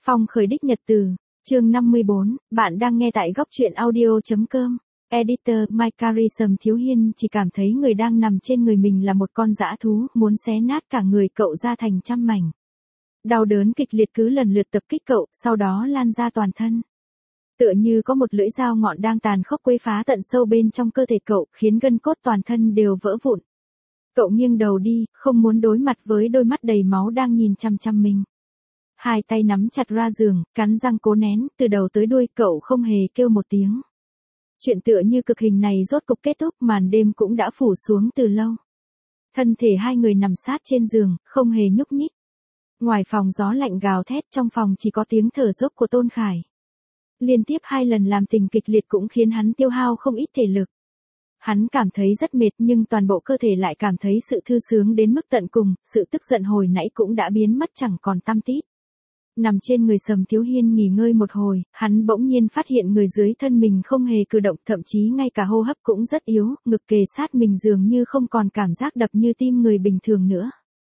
Phong khởi đích nhật từ, chương 54, bạn đang nghe tại góc truyện audio.com. Editor Mike Sầm Thiếu Hiên chỉ cảm thấy người đang nằm trên người mình là một con dã thú, muốn xé nát cả người cậu ra thành trăm mảnh. Đau đớn kịch liệt cứ lần lượt tập kích cậu, sau đó lan ra toàn thân. Tựa như có một lưỡi dao ngọn đang tàn khốc quấy phá tận sâu bên trong cơ thể cậu, khiến gân cốt toàn thân đều vỡ vụn. Cậu nghiêng đầu đi, không muốn đối mặt với đôi mắt đầy máu đang nhìn chăm chăm mình. Hai tay nắm chặt ra giường, cắn răng cố nén, từ đầu tới đuôi cậu không hề kêu một tiếng. Chuyện tựa như cực hình này rốt cục kết thúc, màn đêm cũng đã phủ xuống từ lâu. Thân thể hai người nằm sát trên giường, không hề nhúc nhích. Ngoài phòng gió lạnh gào thét, trong phòng chỉ có tiếng thở dốc của Tôn Khải. Liên tiếp 2 lần làm tình kịch liệt cũng khiến hắn tiêu hao không ít thể lực. Hắn cảm thấy rất mệt nhưng toàn bộ cơ thể lại cảm thấy sự thư sướng đến mức tận cùng, sự tức giận hồi nãy cũng đã biến mất chẳng còn tăm tít. Nằm trên người Sầm Thiếu Hiên nghỉ ngơi một hồi, hắn bỗng nhiên phát hiện người dưới thân mình không hề cử động, thậm chí ngay cả hô hấp cũng rất yếu, ngực kề sát mình dường như không còn cảm giác đập như tim người bình thường nữa.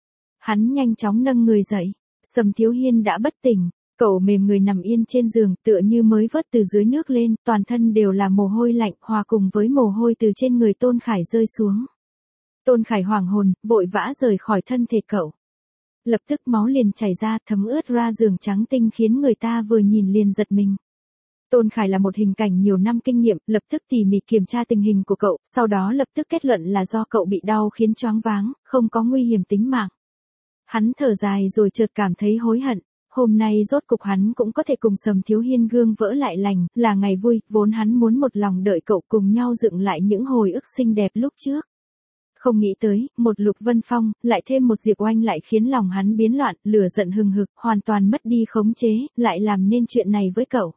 Hắn nhanh chóng nâng người dậy, Sầm Thiếu Hiên đã bất tỉnh, cậu mềm người nằm yên trên giường tựa như mới vớt từ dưới nước lên, toàn thân đều là mồ hôi lạnh hòa cùng với mồ hôi từ trên người Tôn Khải rơi xuống. Tôn Khải hoảng hồn, vội vã rời khỏi thân thể cậu. Lập tức máu liền chảy ra, thấm ướt ra giường trắng tinh khiến người ta vừa nhìn liền giật mình. Tôn Khải là một hình cảnh nhiều năm kinh nghiệm, lập tức tỉ mỉ kiểm tra tình hình của cậu, sau đó lập tức kết luận là do cậu bị đau khiến choáng váng, không có nguy hiểm tính mạng. Hắn thở dài rồi chợt cảm thấy hối hận. Hôm nay rốt cục hắn cũng có thể cùng Sầm Thiếu Hiên gương vỡ lại lành, là ngày vui, vốn hắn muốn một lòng đợi cậu cùng nhau dựng lại những hồi ức xinh đẹp lúc trước. Không nghĩ tới, một Lục Vân Phong, lại thêm một Diệp Oanh lại khiến lòng hắn biến loạn, lửa giận hừng hực, hoàn toàn mất đi khống chế, lại làm nên chuyện này với cậu.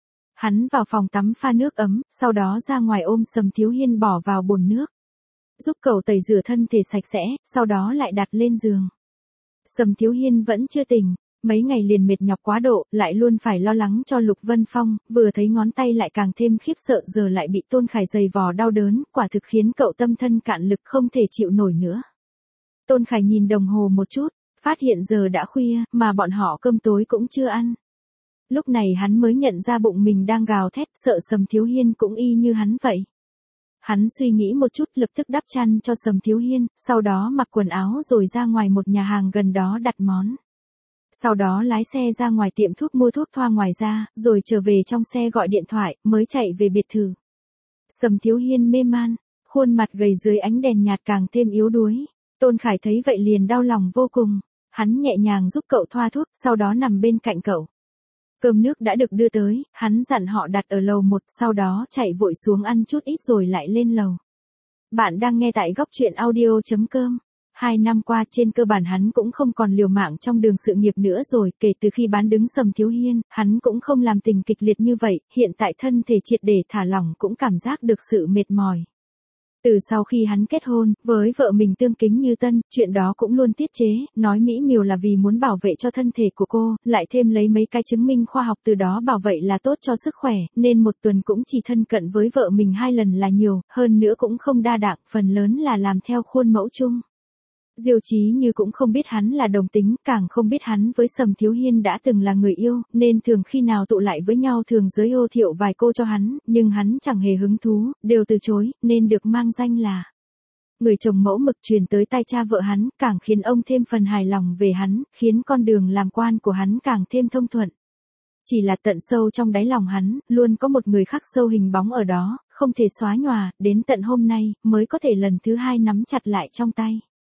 Hắn vào phòng tắm pha nước ấm, sau đó ra ngoài ôm Sầm Thiếu Hiên bỏ vào bồn nước. Giúp cậu tẩy rửa thân thể sạch sẽ, sau đó lại đặt lên giường. Sầm Thiếu Hiên vẫn chưa tỉnh. Mấy ngày liền mệt nhọc quá độ, lại luôn phải lo lắng cho Lục Vân Phong, vừa thấy ngón tay lại càng thêm khiếp sợ, giờ lại bị Tôn Khải giày vò đau đớn, quả thực khiến cậu tâm thân cạn lực không thể chịu nổi nữa. Tôn Khải nhìn đồng hồ một chút, phát hiện giờ đã khuya, mà bọn họ cơm tối cũng chưa ăn. Lúc này hắn mới nhận ra bụng mình đang gào thét, sợ Sầm Thiếu Hiên cũng y như hắn vậy. Hắn suy nghĩ một chút, lập tức đắp chăn cho Sầm Thiếu Hiên, sau đó mặc quần áo rồi ra ngoài một nhà hàng gần đó đặt món. Sau đó lái xe ra ngoài tiệm thuốc mua thuốc thoa ngoài ra, rồi trở về trong xe gọi điện thoại, mới chạy về biệt thự. Sầm Thiếu Hiên mê man, khuôn mặt gầy dưới ánh đèn nhạt càng thêm yếu đuối. Tôn Khải thấy vậy liền đau lòng vô cùng. Hắn nhẹ nhàng giúp cậu thoa thuốc, sau đó nằm bên cạnh cậu. Cơm nước đã được đưa tới, hắn dặn họ đặt ở lầu 1, sau đó chạy vội xuống ăn chút ít rồi lại lên lầu. Bạn đang nghe tại góc truyện audio.com. 2 năm qua trên cơ bản hắn cũng không còn liều mạng trong đường sự nghiệp nữa rồi, kể từ khi bán đứng Sầm Thiếu Hiên, hắn cũng không làm tình kịch liệt như vậy, hiện tại thân thể triệt để thả lỏng cũng cảm giác được sự mệt mỏi. Từ sau khi hắn kết hôn, với vợ mình tương kính như tân, chuyện đó cũng luôn tiết chế, nói mỹ miều là vì muốn bảo vệ cho thân thể của cô, lại thêm lấy mấy cái chứng minh khoa học từ đó bảo vậy là tốt cho sức khỏe, nên một tuần cũng chỉ thân cận với vợ mình 2 lần là nhiều, hơn nữa cũng không đa đảng, phần lớn là làm theo khuôn mẫu chung. Diêu Chí Như cũng không biết hắn là đồng tính, càng không biết hắn với Sầm Thiếu Hiên đã từng là người yêu, nên thường khi nào tụ lại với nhau thường giới ô thiệu vài cô cho hắn, nhưng hắn chẳng hề hứng thú, đều từ chối, nên được mang danh là người chồng mẫu mực truyền tới tai cha vợ hắn, càng khiến ông thêm phần hài lòng về hắn, khiến con đường làm quan của hắn càng thêm thông thuận. Chỉ là tận sâu trong đáy lòng hắn, luôn có một người khắc sâu hình bóng ở đó, không thể xóa nhòa, đến tận hôm nay, mới có thể lần thứ 2 nắm chặt lại trong tay.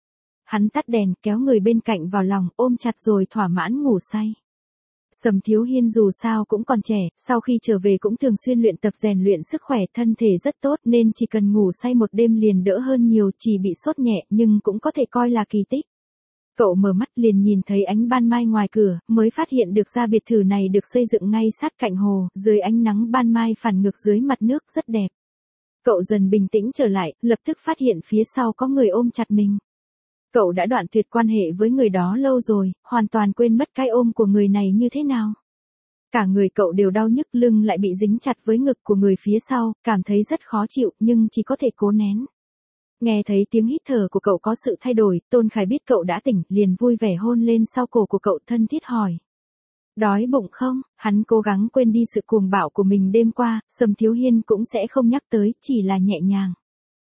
Hắn tắt đèn, kéo người bên cạnh vào lòng, ôm chặt rồi thỏa mãn ngủ say. Sầm Thiếu Hiên dù sao cũng còn trẻ, sau khi trở về cũng thường xuyên luyện tập rèn luyện sức khỏe, thân thể rất tốt nên chỉ cần ngủ say một đêm liền đỡ hơn nhiều, chỉ bị sốt nhẹ nhưng cũng có thể coi là kỳ tích. Cậu mở mắt liền nhìn thấy ánh ban mai ngoài cửa, mới phát hiện được ra biệt thự này được xây dựng ngay sát cạnh hồ, dưới ánh nắng ban mai phản ngược dưới mặt nước rất đẹp. Cậu dần bình tĩnh trở lại, lập tức phát hiện phía sau có người ôm chặt mình. Cậu đã đoạn tuyệt quan hệ với người đó lâu rồi, hoàn toàn quên mất cái ôm của người này như thế nào. Cả người cậu đều đau nhức, lưng lại bị dính chặt với ngực của người phía sau, cảm thấy rất khó chịu nhưng chỉ có thể cố nén. Nghe thấy tiếng hít thở của cậu có sự thay đổi, Tôn Khải biết cậu đã tỉnh, liền vui vẻ hôn lên sau cổ của cậu thân thiết hỏi. Đói bụng không? Hắn cố gắng quên đi sự cuồng bạo của mình đêm qua, Sầm Thiếu Hiên cũng sẽ không nhắc tới, chỉ là nhẹ nhàng.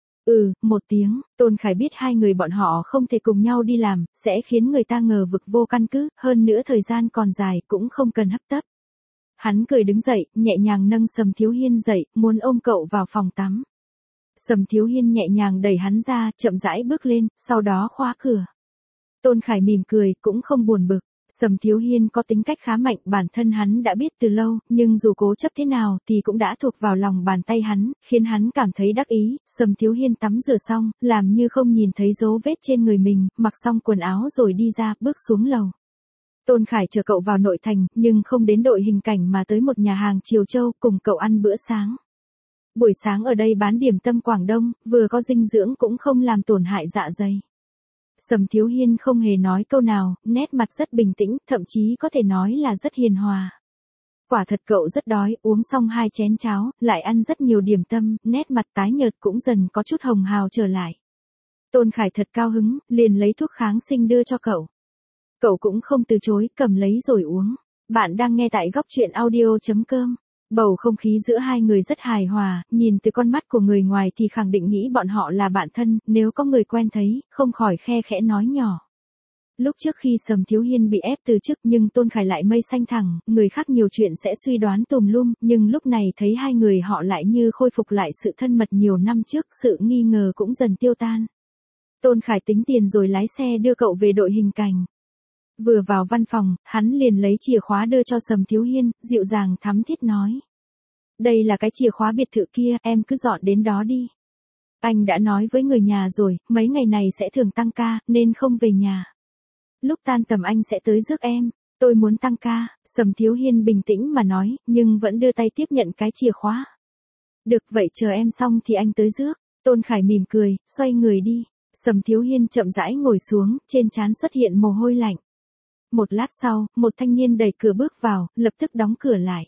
Một tiếng, Tôn Khải biết hai người bọn họ không thể cùng nhau đi làm, sẽ khiến người ta ngờ vực vô căn cứ, hơn nữa thời gian còn dài cũng không cần hấp tấp. Hắn cười đứng dậy, nhẹ nhàng nâng Sầm Thiếu Hiên dậy, muốn ôm cậu vào phòng tắm. Sầm Thiếu Hiên nhẹ nhàng đẩy hắn ra, chậm rãi bước lên, sau đó khóa cửa. Tôn Khải mỉm cười, cũng không buồn bực. Sầm Thiếu Hiên có tính cách khá mạnh, bản thân hắn đã biết từ lâu, nhưng dù cố chấp thế nào thì cũng đã thuộc vào lòng bàn tay hắn, khiến hắn cảm thấy đắc ý. Sầm Thiếu Hiên tắm rửa xong, làm như không nhìn thấy dấu vết trên người mình, mặc xong quần áo rồi đi ra, bước xuống lầu. Tôn Khải chờ cậu vào nội thành, nhưng không đến đội hình cảnh mà tới một nhà hàng Triều Châu cùng cậu ăn bữa sáng. Buổi sáng ở đây bán điểm tâm Quảng Đông, vừa có dinh dưỡng cũng không làm tổn hại dạ dày. Sầm Thiếu Hiên không hề nói câu nào, nét mặt rất bình tĩnh, thậm chí có thể nói là rất hiền hòa. Quả thật cậu rất đói, uống xong 2 chén cháo, lại ăn rất nhiều điểm tâm, nét mặt tái nhợt cũng dần có chút hồng hào trở lại. Tôn Khải thật cao hứng, liền lấy thuốc kháng sinh đưa cho cậu. Cậu cũng không từ chối, cầm lấy rồi uống. Bạn đang nghe tại góc truyện audio.com. Bầu không khí giữa hai người rất hài hòa, nhìn từ con mắt của người ngoài thì khẳng định nghĩ bọn họ là bạn thân, nếu có người quen thấy, không khỏi khe khẽ nói nhỏ. Lúc trước khi Sầm Thiếu Hiên bị ép từ chức nhưng Tôn Khải lại mây xanh thẳng, người khác nhiều chuyện sẽ suy đoán tùm lum, nhưng lúc này thấy hai người họ lại như khôi phục lại sự thân mật nhiều năm trước, sự nghi ngờ cũng dần tiêu tan. Tôn Khải tính tiền rồi lái xe đưa cậu về đội hình cảnh. Vừa vào văn phòng, hắn liền lấy chìa khóa đưa cho Sầm Thiếu Hiên, dịu dàng thắm thiết nói. Đây là cái chìa khóa biệt thự kia, em cứ dọn đến đó đi. Anh đã nói với người nhà rồi, mấy ngày này sẽ thường tăng ca, nên không về nhà. Lúc tan tầm anh sẽ tới rước em. Tôi muốn tăng ca, Sầm Thiếu Hiên bình tĩnh mà nói, nhưng vẫn đưa tay tiếp nhận cái chìa khóa. Được vậy chờ em xong thì anh tới rước. Tôn Khải mỉm cười, xoay người đi. Sầm Thiếu Hiên chậm rãi ngồi xuống, trên trán xuất hiện mồ hôi lạnh. Một lát sau, một thanh niên đẩy cửa bước vào, lập tức đóng cửa lại.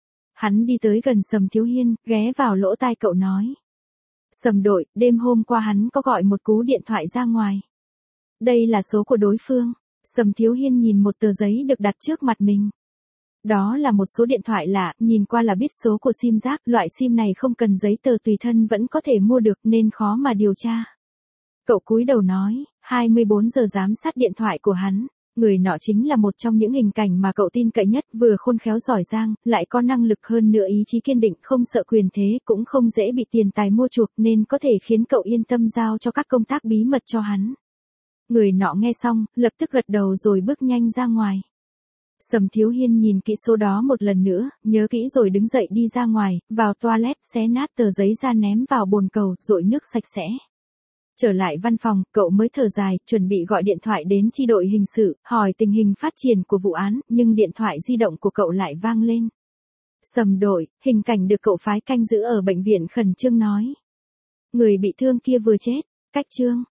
Hắn đi tới gần Sầm Thiếu Hiên, ghé vào lỗ tai cậu nói. Sầm đội, đêm hôm qua hắn có gọi một cú điện thoại ra ngoài. Đây là số của đối phương. Sầm Thiếu Hiên nhìn một tờ giấy được đặt trước mặt mình. Đó là một số điện thoại lạ, nhìn qua là biết số của sim rác, loại sim này không cần giấy tờ tùy thân vẫn có thể mua được nên khó mà điều tra. Cậu cúi đầu nói, 24 giờ giám sát điện thoại của hắn. Người nọ chính là một trong những hình cảnh mà cậu tin cậy nhất, vừa khôn khéo giỏi giang, lại có năng lực hơn nữa ý chí kiên định, không sợ quyền thế, cũng không dễ bị tiền tài mua chuộc nên có thể khiến cậu yên tâm giao cho các công tác bí mật cho hắn. Người nọ nghe xong, lập tức gật đầu rồi bước nhanh ra ngoài. Sầm Thiếu Hiên nhìn kỹ số đó một lần nữa, nhớ kỹ rồi đứng dậy đi ra ngoài, vào toilet xé nát tờ giấy ra ném vào bồn cầu, dội nước sạch sẽ. Trở lại văn phòng, cậu mới thở dài, chuẩn bị gọi điện thoại đến chi đội hình sự, hỏi tình hình phát triển của vụ án, nhưng điện thoại di động của cậu lại vang lên. Sầm đội, hình cảnh được cậu phái canh giữ ở bệnh viện khẩn trương nói. Người bị thương kia vừa chết, cách Trương,